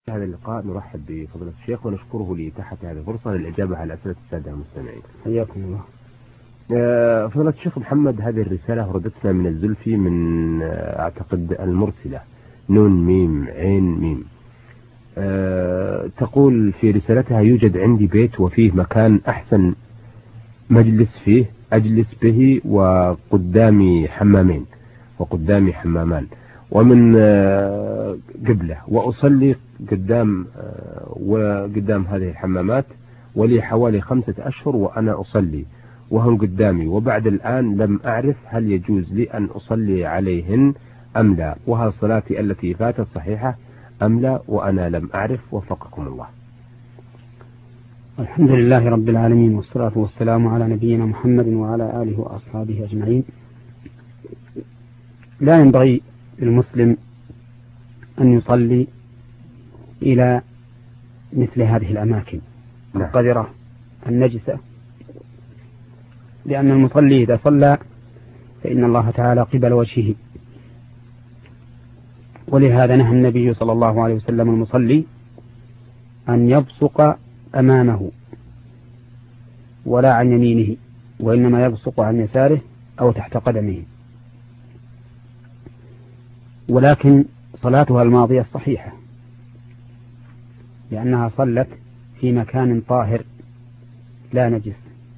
هذا اللقاء نرحب بفضيلة الشيخ ونشكره لإتاحة هذه الفرصة للإجابة على أسئلة السادة المستمعين. حياكم الله. فضيلة الشيخ محمد، هذه الرسالة وردتنا من الزلفي من أعتقد المرسلة نون ميم عين ميم. تقول في رسالتها: يوجد عندي بيت وفيه مكان أحسن مجلس فيه أجلس به، وقدامي حمامان ومن قبلة، وأصلي قدام هذه الحمامات، ولي حوالي 5 أشهر وأنا أصلي وهم قدامي، وبعد الآن لم أعرف هل يجوز لي أن أصلي عليهن أم لا، وهل صلاتي التي فاتت صحيحة أم لا، وأنا لم أعرف، وفقكم الله. الحمد لله رب العالمين، والصلاة والسلام على نبينا محمد وعلى آله وأصحابه أجمعين. لا ينبغي للمسلم أن يصلي إلى مثل هذه الأماكن القذرة النجسة، لأن المصلي إذا صلى فإن الله تعالى قبل وجهه، ولهذا نهى النبي صلى الله عليه وسلم المصلي أن يبصق أمامه ولا عن يمينه، وإنما يبصق عن يساره أو تحت قدمه. ولكن صلاتها الماضية صحيحة، لأنها صلت في مكان طاهر لا نجس،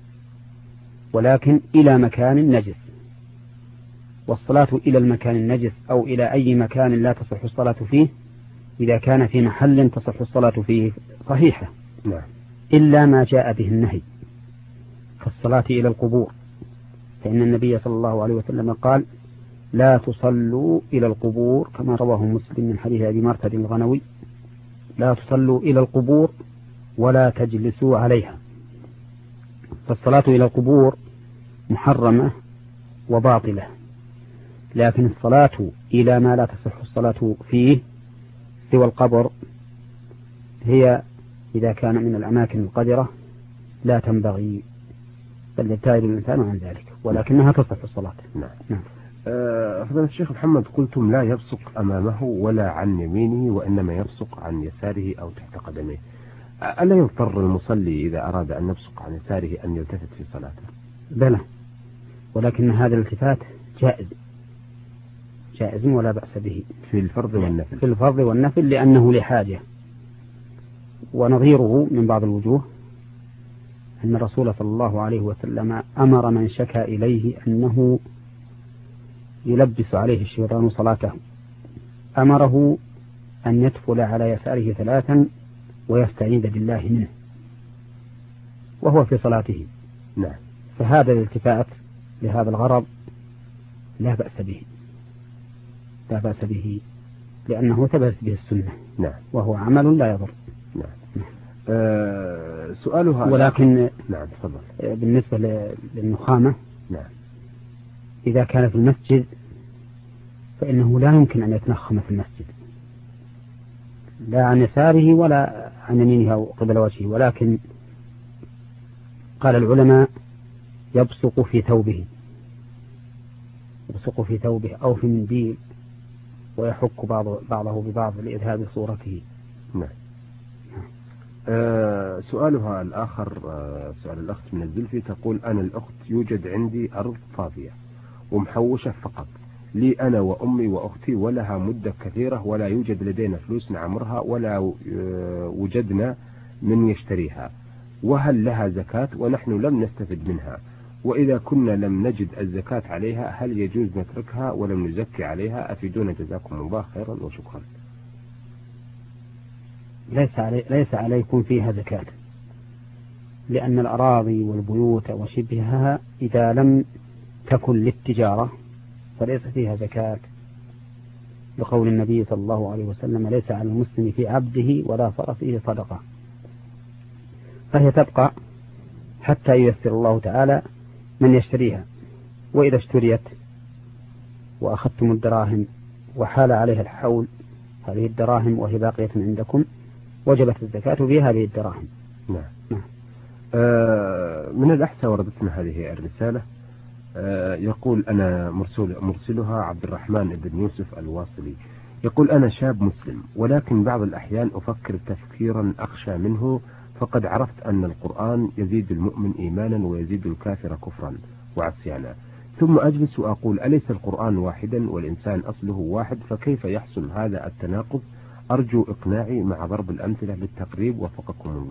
ولكن إلى مكان نجس، والصلاة إلى المكان النجس أو إلى أي مكان لا تصح الصلاة فيه إذا كان في محل تصح الصلاة فيه صحيحة، إلا ما جاء به النهي كالصلاة إلى القبور، فإن النبي صلى الله عليه وسلم قال: لا تصلوا إلى القبور، كما رواه مسلم من حديث أبي مرثد الغنوي: لا تصلوا إلى القبور ولا تجلسوا عليها. فالصلاة إلى القبور محرمة وباطلة، لكن الصلاة إلى ما لا تصح الصلاة فيه سوى القبر هي إذا كان من الأماكن القذرة لا تنبغي، بل يبتعد الإنسان عن ذلك، ولكنها تصح الصلاة. نعم. فضيلة الشيخ محمد، قلتم لا يبصق أمامه ولا عن يمينه، وإنما يبصق عن يساره أو تحت قدمه. ألا يضطر المصلي إذا أراد أن يبصق عن يساره أن يلتفت في صلاته؟ بلى، ولكن هذا الالتفات جائز ولا بأس به في الفرض والنفل. في الفرض والنفل، لأنه لحاجة. ونظيره من بعض الوجوه أن الرسول صلى الله عليه وسلم أمر من شكى إليه أنه يلبس عليه الشيطان صلاته، أمره أن يدخل على يساره 3 ويستعيذ بالله منه وهو في صلاته. نعم. فهذا الالتفات لهذا الغرض لا بأس به لأنه ثبت به السنة. نعم. وهو عمل لا يضر. نعم. سؤالها، ولكن نعم تفضل. بالنسبة للنخامة، نعم، إذا كان في المسجد فإنه لا يمكن أن يتنخم في المسجد، لا عن يساره ولا عن يمينه أو قبل وجهه، ولكن قال العلماء يبصق في ثوبه أو في منديل، ويحك بعضه ببعض لإذهاب صورته. نعم. سؤالها الآخر، سؤال الأخت من الزلفي، تقول: أنا الأخت يوجد عندي أرض فاضية ومحوشة فقط لي أنا وأمي وأختي، ولها مدة كثيرة، ولا يوجد لدينا فلوس نعمرها ولا وجدنا من يشتريها، وهل لها زكاة ونحن لم نستفد منها؟ وإذا كنا لم نجد الزكاة عليها هل يجوز نتركها ولم نزكي عليها؟ أفيدونا جزاكم الله خيرا وشكرا. ليس عليكم فيها زكاة، لأن الأراضي والبيوت وشبهها إذا لم تكن للتجارة فليس فيها زكاة، لقول النبي صلى الله عليه وسلم: ليس على المسلم في عبده ولا فرسه صدقة. فهي تبقى حتى ييسر الله تعالى من يشتريها، وإذا اشتريت وأخذتم الدراهم وحال عليها الحول هذه الدراهم وهي باقية عندكم وجبت الزكاة في هذه الدراهم. نعم. من الأحساء وردتنا هذه الرسالة، يقول: أنا مرسلها عبد الرحمن بن يوسف الواصلي، يقول أنا شاب مسلم، ولكن بعض الأحيان أفكر تفكيرا أخشى منه، فقد عرفت أن القرآن يزيد المؤمن إيمانا ويزيد الكافر كفرا وعصيانا، ثم أجلس وأقول أليس القرآن واحدا والإنسان أصله واحد، فكيف يحصل هذا التناقض؟ أرجو إقناعي مع ضرب الأمثلة للتقريب، وفقكم الله.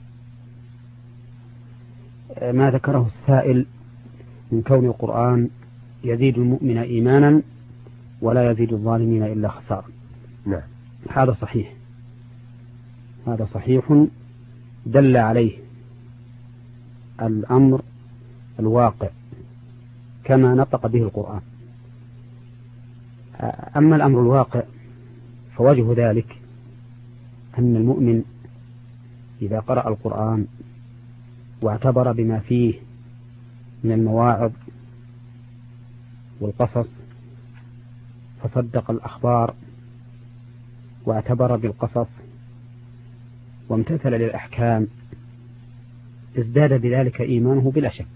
ما ذكره السائل من كون القرآن يزيد المؤمن إيمانا ولا يزيد الظالمين إلا خسارا، نعم، هذا صحيح، هذا صحيح، دل عليه الأمر الواقع كما نطق به القرآن. أما الأمر الواقع فوجه ذلك أن المؤمن إذا قرأ القرآن واعتبر بما فيه من المواعظ والقصص، فصدق الأخبار واعتبر بالقصص وامتثل للأحكام، ازداد بذلك إيمانه بلا شك.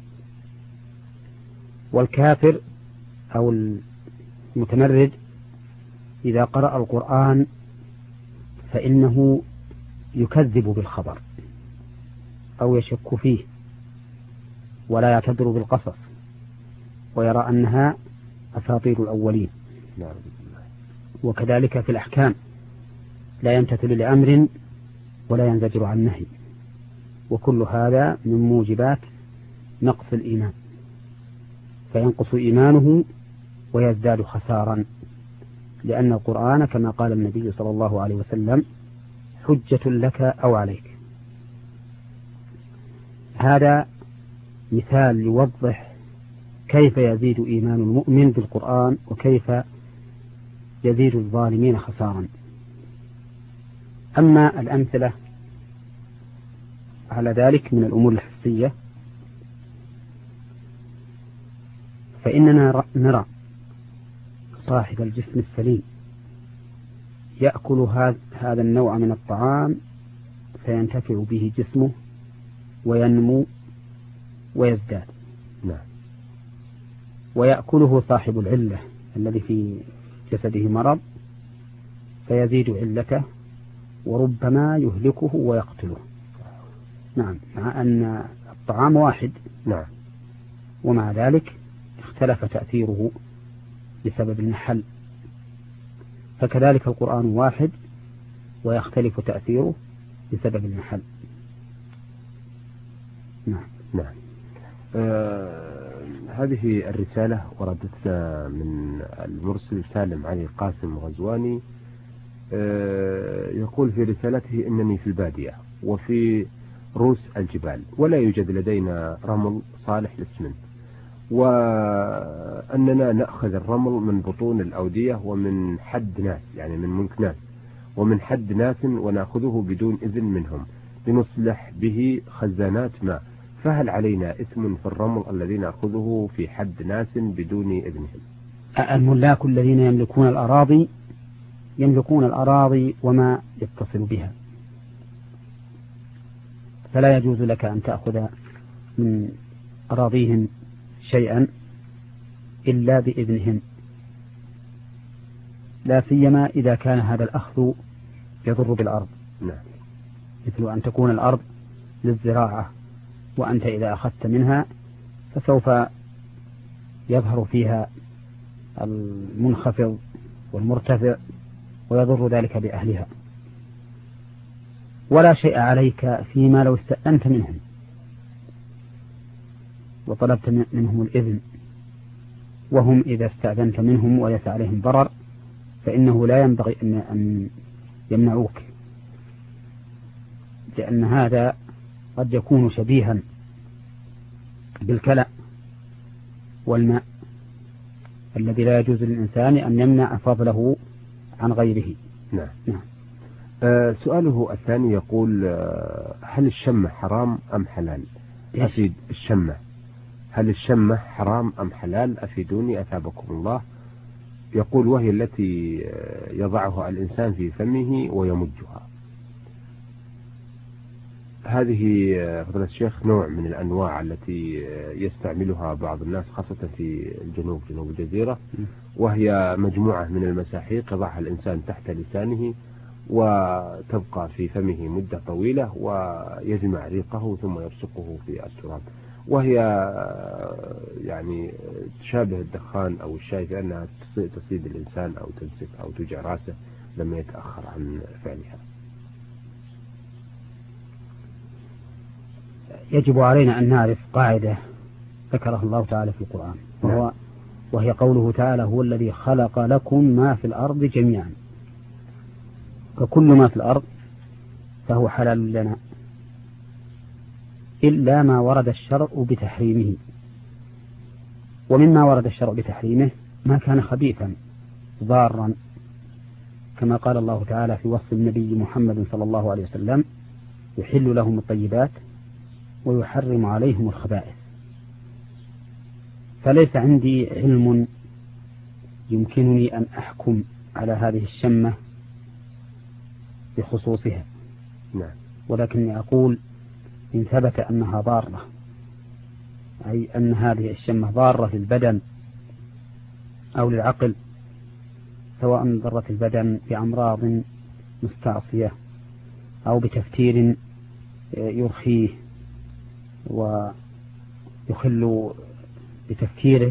والكافر أو المتمرد إذا قرأ القرآن فإنه يكذب بالخبر أو يشك فيه ولا يعتبر بالقصص ويرى أنها أساطير الأولين. وكذلك في الأحكام لا يمتثل لأمر ولا ينزجر عن نهي، وكل هذا من موجبات نقص الإيمان، فينقص إيمانه ويزداد خسارا، لأن القرآن كما قال النبي صلى الله عليه وسلم حجة لك أو عليك. هذا مثال يوضح كيف يزيد إيمان المؤمن بالقرآن وكيف يزيد الظالمين خسارا. أما الأمثلة على ذلك من الأمور الحسية فإننا نرى صاحب الجسم السليم يأكل هذا النوع من الطعام فينتفع به جسمه وينمو ويزداد، ويأكله صاحب العلة الذي في جسده مرض فيزيد علته وربما يهلكه ويقتله. نعم، مع أن الطعام واحد، نعم، ومع ذلك اختلف تأثيره بسبب المحل، فكذلك القرآن واحد ويختلف تأثيره بسبب المحل. نعم. نعم. هذه الرسالة وردتنا من المرسل سالم علي القاسم غزواني، يقول في رسالته إنني في البادية وفي روس الجبال ولا يوجد لدينا رمل صالح للإسمنت، وأننا نأخذ الرمل من بطون الأودية ومن حد ناس، يعني من ملك ناس ومن حد ناس، ونأخذه بدون إذن منهم لنصلح به خزانات ماء، فهل علينا إثم في الرمل الذي نأخذه في حد ناس بدون إذنهم؟ الملاك الذين يملكون الأراضي وما يتصل بها، فلا يجوز لك أن تأخذ من أراضيهم شيئا إلا بإذنهم، لا سيما إذا كان هذا الأخذ يضر بالأرض. نعم. مثل أن تكون الأرض للزراعة وأنت إذا أخذت منها فسوف يظهر فيها المنخفض والمرتفع ويضر ذلك بأهلها، ولا شيء عليك فيما لو استأذنت منهم وطلبت منهم الإذن، وهم إذا استأذنت منهم وليس عليهم ضرر فإنه لا ينبغي أن يمنعوك، لأن هذا قد يكون شبيها بالكلى والماء الذي لا يجوز للإنسان أن يمنع فضله عن غيره. نعم. نعم. سؤاله الثاني يقول هل الشمة حرام أم حلال؟ أفيد الشمة، هل الشمة حرام أم حلال؟ أفيدوني أثابكم الله. يقول وهي التي يضعها الإنسان في فمه ويمجها. هذه فضيلة الشيخ نوع من الأنواع التي يستعملها بعض الناس خاصة في الجنوب، جنوب الجزيرة، وهي مجموعة من المساحيق يضعها الإنسان تحت لسانه وتبقى في فمه مدة طويلة ويجمع ريقه ثم يرشقه في التراب، وهي يعني تشابه الدخان أو الشاي في أنها تصيب الإنسان أو تمسك أو توجع راسه لما يتأخر عن فعلها. يجب علينا أن نعرف قاعدة ذكرها الله تعالى في القرآن، وهي قوله تعالى: هو الذي خلق لكم ما في الأرض جميعا. فكل ما في الأرض فهو حلال لنا إلا ما ورد الشرع بتحريمه، ومما ورد الشرع بتحريمه ما كان خبيثا ضارا، كما قال الله تعالى في وصف النبي محمد صلى الله عليه وسلم: يحل لهم الطيبات ويحرم عليهم الخبائث. فليس عندي علم يمكنني أن أحكم على هذه الشمة بخصوصها، ولكني أقول إن ثبت أنها ضارة، أي أن هذه الشمة ضارة للبدن أو للعقل، سواء ضرت البدن بأمراض مستعصية أو بتفتير يرخيه ويخل بتفكيره،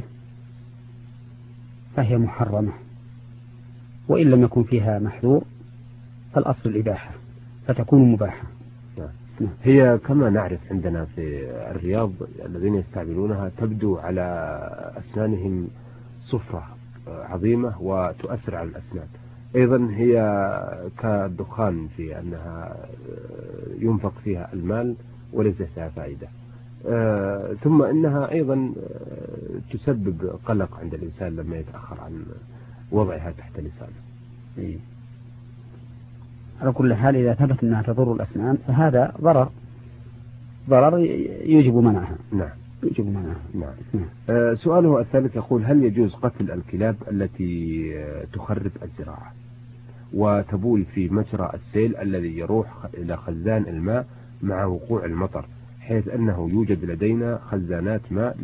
فهي محرمة، وإن لم يكن فيها محذور فالأصل الإباحة فتكون مباحة. هي كما نعرف عندنا في الرياض الذين يستعملونها تبدو على أسنانهم صفرة عظيمة وتؤثر على الأسنان. أيضا هي كالدخان في أنها ينفق فيها المال وليس فيها فائدة، ثم إنها أيضا تسبب قلق عند الإنسان لما يتأخر عن وضعها تحت لسانه. على كل حال إذا ثبت أنها تضر الأسنان فهذا ضرر يجب منعها. نعم. يجب منعها. نعم. سؤاله الثالث يقول: هل يجوز قتل الكلاب التي تخرب الزراعة وتبول في مجرى السيل الذي يروح إلى خزان الماء مع وقوع المطر، حيث أنه يوجد لدينا خزانات ماء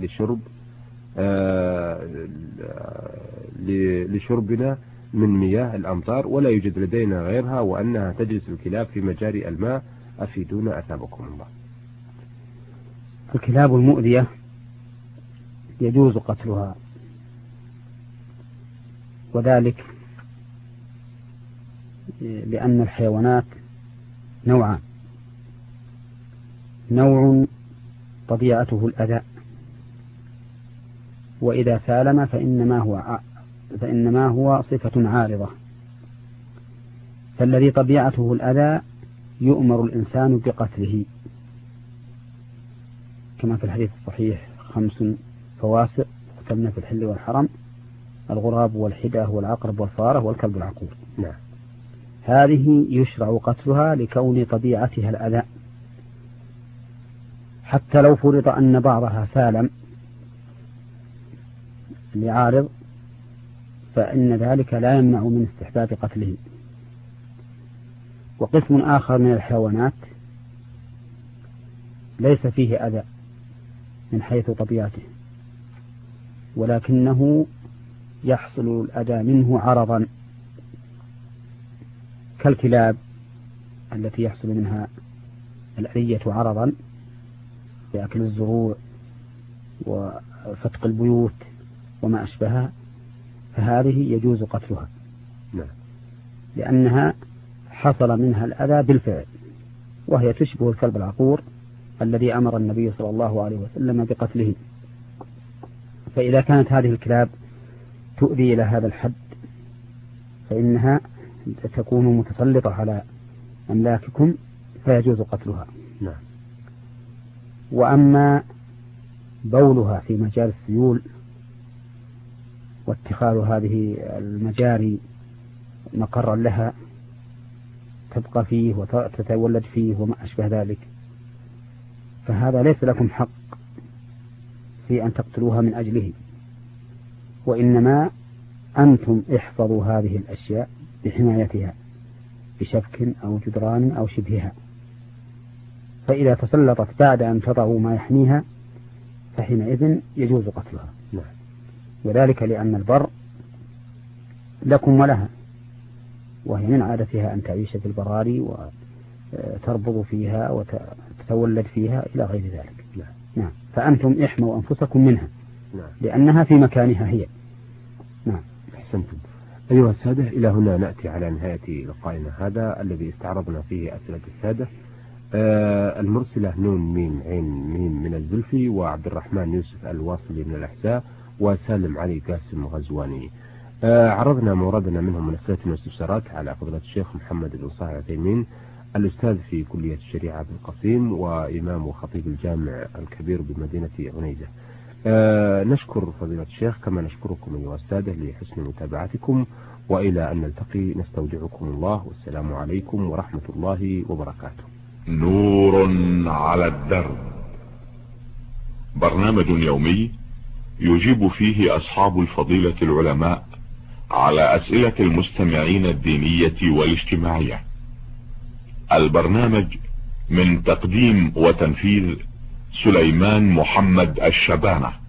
لشربنا من مياه الأمطار، ولا يوجد لدينا غيرها، وأنها تجلس الكلاب في مجاري الماء، أفيدونا أثابكم الله. الكلاب المؤذية يجوز قتلها، وذلك لأن الحيوانات نوعان: نوع طبيعته الأذى، وإذا سالم فإنما هو صفة عارضة. فالذي طبيعته الأذى يؤمر الإنسان بقتله، كما في الحديث الصحيح: 5 فواسق يقتلن في الحل والحرم: الغراب والحدة والعقرب والفارة والكلب العقور. نعم. هذه يشرع قتلها لكون طبيعتها الأذى، حتى لو فرض أن بعضها سالم لعارض فإن ذلك لا يمنع من استحباب قتله. وقسم آخر من الحيوانات ليس فيه أذى من حيث طبيعته، ولكنه يحصل الأذى منه عرضا، كالكلاب التي يحصل منها الأذية عرضا بأكل الزروع وفتق البيوت وما أشبهها، فهذه يجوز قتلها. نعم. لأنها حصل منها الأذى بالفعل، وهي تشبه الكلب العقور الذي أمر النبي صلى الله عليه وسلم بقتله. فإذا كانت هذه الكلاب تؤذي إلى هذا الحد فإنها تكون متسلطة على أملاككم فيجوز قتلها. نعم. وأما بولها في مجال السيول واتخاذ هذه المجاري مقرا لها تبقى فيه وتتولد فيه وما أشبه ذلك، فهذا ليس لكم حق في أن تقتلوها من أجله، وإنما أنتم احفظوا هذه الأشياء بحمايتها بشبك أو جدران أو شبهها. فإذا تسلطت بعد أن تضعوا ما يحميها فحينئذ يجوز قتلها. وذلك لأن البر لكم ولها، وهي من عادتها أن تعيش في البراري وتربض فيها وتتولد فيها إلى غير ذلك. نعم. فأنتم احموا أنفسكم منها لأنها في مكانها هي. نعم. أحسنتم. أيها السادة، إلى هنا نأتي على نهاية لقائنا هذا الذي استعرضنا فيه أسئلة السادة. المرسلة نون ميم عين ميم من الزلفي، وعبد الرحمن يوسف الواصلي من الأحساء، وسالم علي قاسم غزواني. عرضنا موردنا منهم من أسئلة واستفسارات على فضيلة الشيخ محمد بن صالح العثيمين، الأستاذ في كلية الشريعة بالقصيم وإمام وخطيب الجامع الكبير بمدينة عنيزة. نشكر فضيلة الشيخ كما نشكركم أيها السادة لحسن متابعتكم، وإلى أن نلتقي نستودعكم الله، والسلام عليكم ورحمة الله وبركاته. نور على الدرب، برنامج يومي يجيب فيه أصحاب الفضيلة العلماء على أسئلة المستمعين الدينية والاجتماعية. البرنامج من تقديم وتنفيذ سليمان محمد الشبانة.